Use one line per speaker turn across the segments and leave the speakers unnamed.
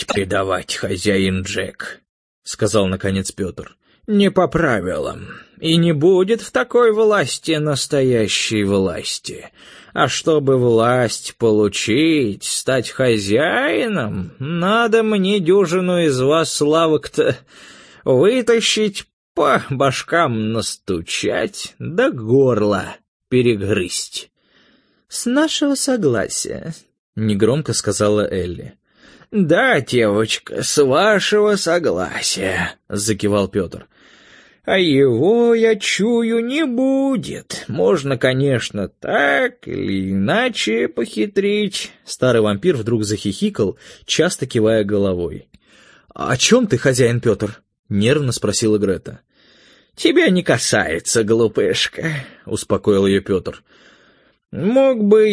предавать, хозяин Джек», — сказал наконец Петр. «Не по правилам. И не будет в такой власти настоящей власти. А чтобы власть получить, стать хозяином, надо мне дюжину из вас славок-то вытащить, по башкам настучать, да горло перегрызть».
«С нашего согласия», — негромко сказала Элли.
«Да, девочка, с вашего согласия», — закивал Петр. «А его, я чую, не будет. Можно, конечно, так или иначе похитрить».
Старый вампир вдруг захихикал, часто кивая головой. «О чем ты, хозяин Петр?» — нервно спросила Грета.
«Тебя не касается, глупышка», — успокоил ее Петр. «Мог бы,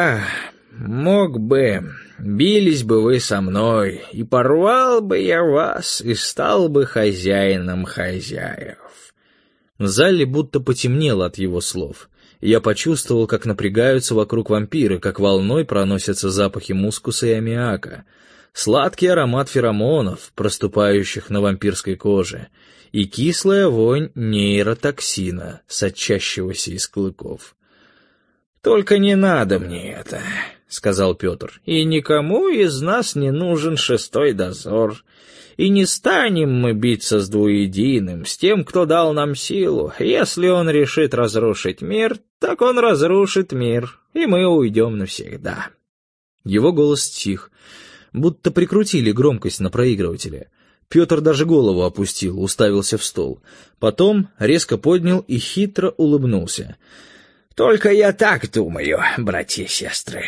бились бы вы со мной, и порвал бы я вас, и стал бы хозяином хозяев».
В зале будто потемнело от его слов. Я почувствовал, как напрягаются вокруг вампиры, как волной проносятся запахи мускуса и аммиака, сладкий аромат феромонов, проступающих на вампирской коже, и кислая вонь нейротоксина, сочащегося из клыков.
«Только не надо мне это», — сказал Петр, — «и никому из нас не нужен шестой дозор. И не станем мы биться с двуединым, с тем, кто дал нам силу. Если он решит разрушить мир, так он разрушит мир, и мы уйдем навсегда».
Его голос стих, будто прикрутили громкость на проигрывателе. Петр даже голову опустил, уставился в стол. Потом резко поднял и хитро улыбнулся.
«Только я так думаю, братья и сестры.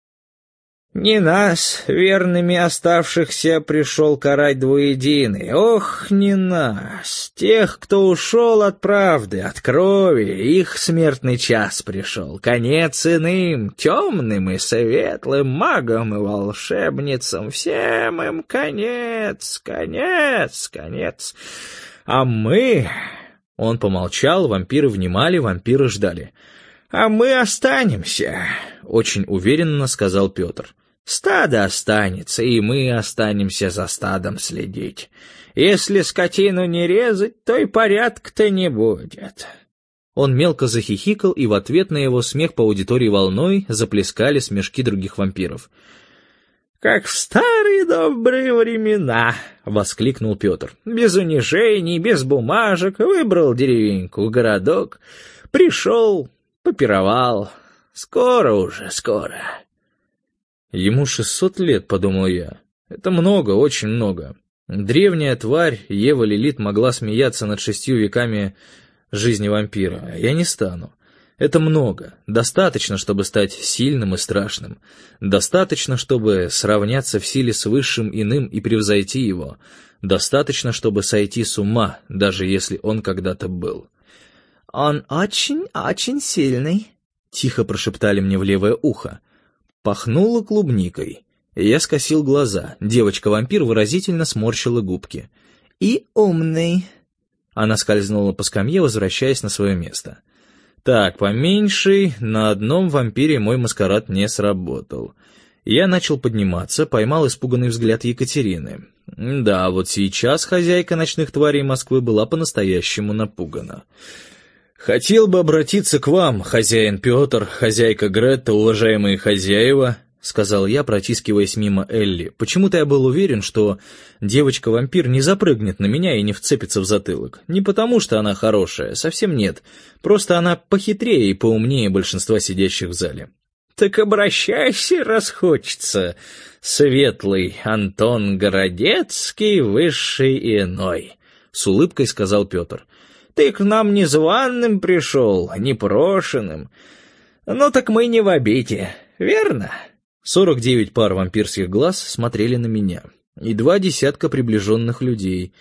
Не нас, верными оставшихся, пришел карать двуединый. Ох, не нас. Тех, кто ушел от правды, от крови, их смертный час пришел. Конец иным, темным и светлым, магам и волшебницам. Всем им конец, конец, конец. А мы...»
Он помолчал, вампиры внимали, вампиры ждали.
«А мы останемся», — очень уверенно сказал Петр. «Стадо останется, и мы останемся за стадом следить. Если скотину не резать, то и порядка-то не будет».
Он мелко захихикал, и в ответ на его смех по аудитории волной заплескали смешки других вампиров.
«Как в старые добрые времена», — воскликнул Петр. «Без унижений, без бумажек, выбрал деревеньку, городок, пришел, попировал. Скоро уже, скоро».
«Ему 600 лет», — подумал я. «Это много, очень много». Древняя тварь, Ева Лилит, могла смеяться над 6 веками жизни вампира. Я не стану. Это много. Достаточно, чтобы стать сильным и страшным. Достаточно, чтобы сравняться в силе с высшим иным и превзойти его. Достаточно, чтобы сойти с ума, даже если он когда-то был.
«Он очень-очень сильный», — тихо прошептали мне в левое ухо.
Пахнуло клубникой. Я скосил глаза. Девочка-вампир выразительно сморщила губки.
«И умный».
Она скользнула по скамье, возвращаясь на свое место. Так, по меньшей, на одном вампире мой маскарад не сработал. Я начал подниматься, поймал испуганный взгляд Екатерины. Да, вот сейчас хозяйка ночных тварей Москвы была по-настоящему напугана. «Хотел бы обратиться к вам, хозяин Петр, хозяйка Гретта, уважаемые хозяева», — сказал я, протискиваясь мимо Элли. Почему-то я был уверен, что девочка-вампир не запрыгнет на меня и не вцепится в затылок. Не потому, что она хорошая, совсем нет. Просто она похитрее и поумнее большинства сидящих в зале.
«Так обращайся, раз хочется, светлый Антон Городецкий, высший и иной», — с улыбкой сказал Петр. «Ты к нам незваным пришел, непрошенным. Ну так мы не в обиде, верно?»
49 пар вампирских глаз смотрели на меня, и 20 приближенных людей.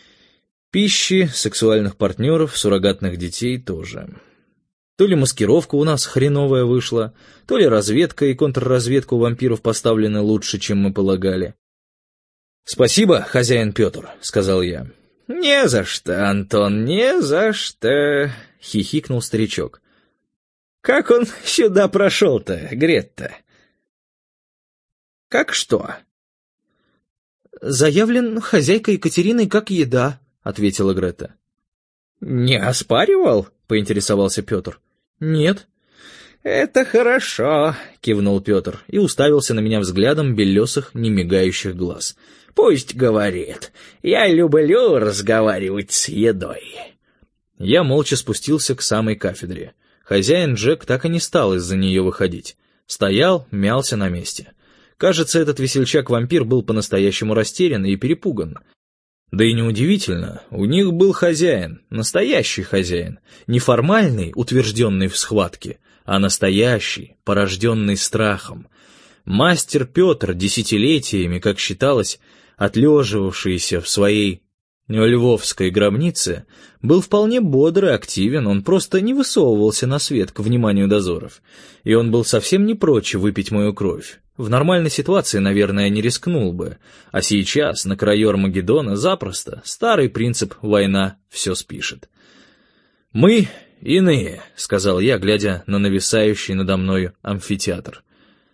Пищи, сексуальных партнеров, суррогатных детей тоже. То ли маскировка у нас хреновая вышла, то ли разведка и контрразведка у вампиров поставлены лучше, чем мы полагали. «Спасибо, хозяин Петр», — сказал я.
«Не за что, Антон, не за что», — хихикнул старичок. «Как он сюда прошел-то, Гретта?» «Как что?»
заявлен хозяйкой Екатериной как еда», — ответила Грета.
«Не оспаривал?» —
поинтересовался Петр. «Нет».
«Это хорошо»,
— кивнул Петр и уставился на меня взглядом белесых, немигающих глаз.
«Пусть говорит. Я люблю разговаривать с едой».
Я молча спустился к самой кафедре. Хозяин Джек так и не стал из-за нее выходить. Стоял, мялся на месте. Кажется, этот весельчак-вампир был по-настоящему растерян и перепуган. Да и неудивительно, у них был хозяин, настоящий хозяин, не формальный, утвержденный в схватке, а настоящий, порожденный страхом. Мастер Петр, десятилетиями, как считалось, отлеживавшийся в своей львовской гробнице, был вполне бодр и активен, он просто не высовывался на свет к вниманию дозоров. И он был совсем не прочь выпить мою кровь. В нормальной ситуации, наверное, не рискнул бы. А сейчас, на краю Армагеддона, запросто. Старый принцип «война все спишет». «Мы иные», — сказал я, глядя на нависающий надо мною амфитеатр.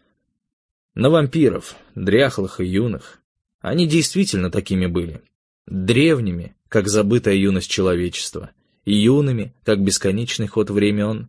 На вампиров, дряхлых и юных. Они действительно такими были. Древними, как забытая юность человечества, и юными, как бесконечный ход времен.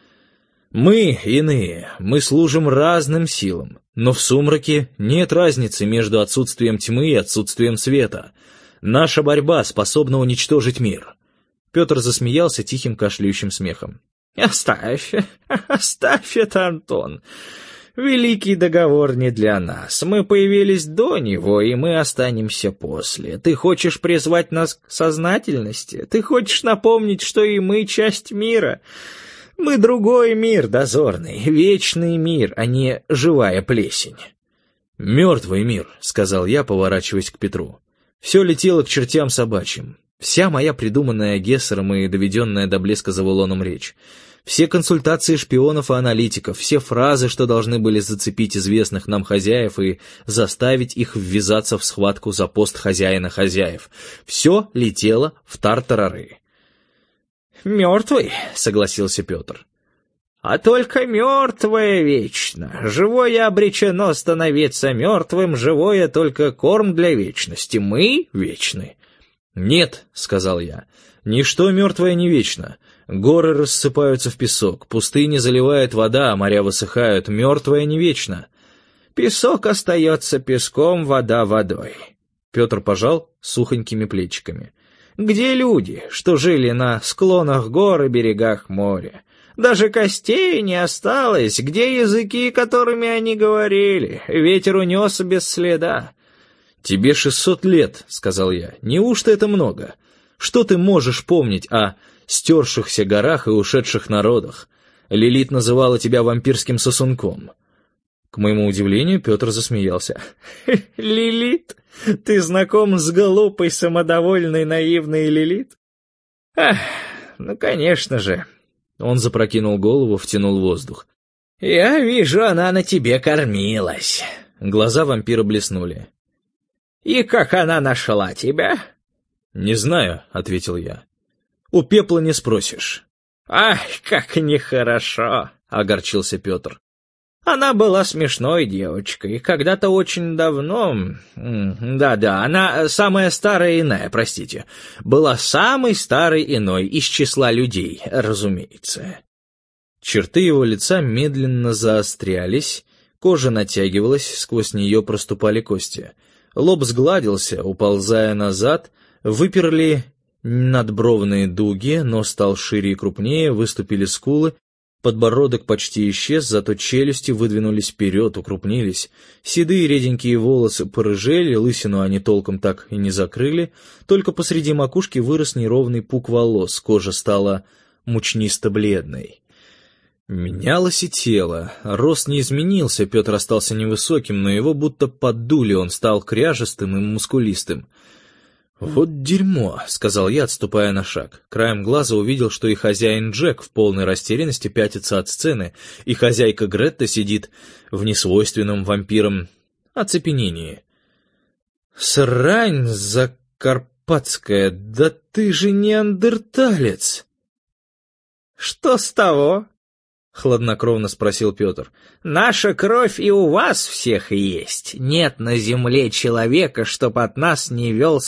Мы иные, мы служим разным силам, но в сумраке нет разницы между отсутствием тьмы и отсутствием света. Наша борьба способна уничтожить мир. Петр засмеялся тихим кашляющим смехом.
Оставь это, Антон. Великий договор не для нас. Мы появились до него, и мы останемся после. Ты хочешь призвать нас к сознательности? Ты хочешь напомнить, что и мы часть мира? Мы другой мир, дозорный, вечный мир, а не живая плесень.
«Мертвый мир», — сказал я, поворачиваясь к Петру. Все летело к чертям собачьим. Вся моя придуманная Гессером и доведенная до блеска Завулоном речь. Все консультации шпионов и аналитиков, все фразы, что должны были зацепить известных нам хозяев и заставить их ввязаться в схватку за пост хозяина хозяев. Все летело в тартарары.
«Мертвый», — согласился Петр. «А только мертвое вечно. Живое обречено становиться мертвым, живое только корм для вечности. Мы вечны».
«Нет», — сказал я, — «ничто мертвое не вечно. Горы рассыпаются в песок, пустыни заливает вода, а моря высыхают. Мертвое не вечно».
«Песок остается песком, вода водой».
Петр пожал сухонькими плечиками.
«Где люди, что жили на склонах гор и берегах моря? Даже костей не осталось. Где языки, которыми они говорили? Ветер унес без следа».
«Тебе 600 лет», — сказал я. «Неужто это много? Что ты можешь помнить о стершихся горах и ушедших народах? Лилит называла тебя вампирским сосунком». К моему удивлению, Петр засмеялся.
«Лилит? Ты знаком с глупой, самодовольной, наивной Лилит?» «Ну, конечно же».
Он запрокинул голову, втянул воздух.
«Я вижу, она на тебе кормилась».
Глаза вампира блеснули.
«И как она нашла тебя?»
«Не знаю», — ответил я. «У пепла не спросишь».
«Ах, как нехорошо», — огорчился Петр. «Она была смешной девочкой, когда-то очень давно... Да-да, она самая старая иная, простите. Была самой старой иной из числа людей, разумеется».
Черты его лица медленно заострялись, кожа натягивалась, сквозь нее проступали кости. Лоб сгладился, уползая назад, выперли надбровные дуги, нос стал шире и крупнее, выступили скулы, подбородок почти исчез, зато челюсти выдвинулись вперед, укрупнились. Седые реденькие волосы порыжели, лысину они толком так и не закрыли, только посреди макушки вырос неровный пук волос, кожа стала мучнисто-бледной. Менялось и тело. Рост не изменился, Петр остался невысоким, но его будто поддули, он стал кряжестым и мускулистым. «Вот дерьмо», — сказал я, отступая на шаг. Краем глаза увидел, что и хозяин Джек в полной растерянности пятится от сцены, и хозяйка Гретта сидит в несвойственном вампирам оцепенении. «Срань закарпатская, да ты же неандерталец!»
«Что с того?»
— хладнокровно спросил Петр.
«Наша кровь и у вас всех есть. Нет на земле человека, чтоб от нас не вел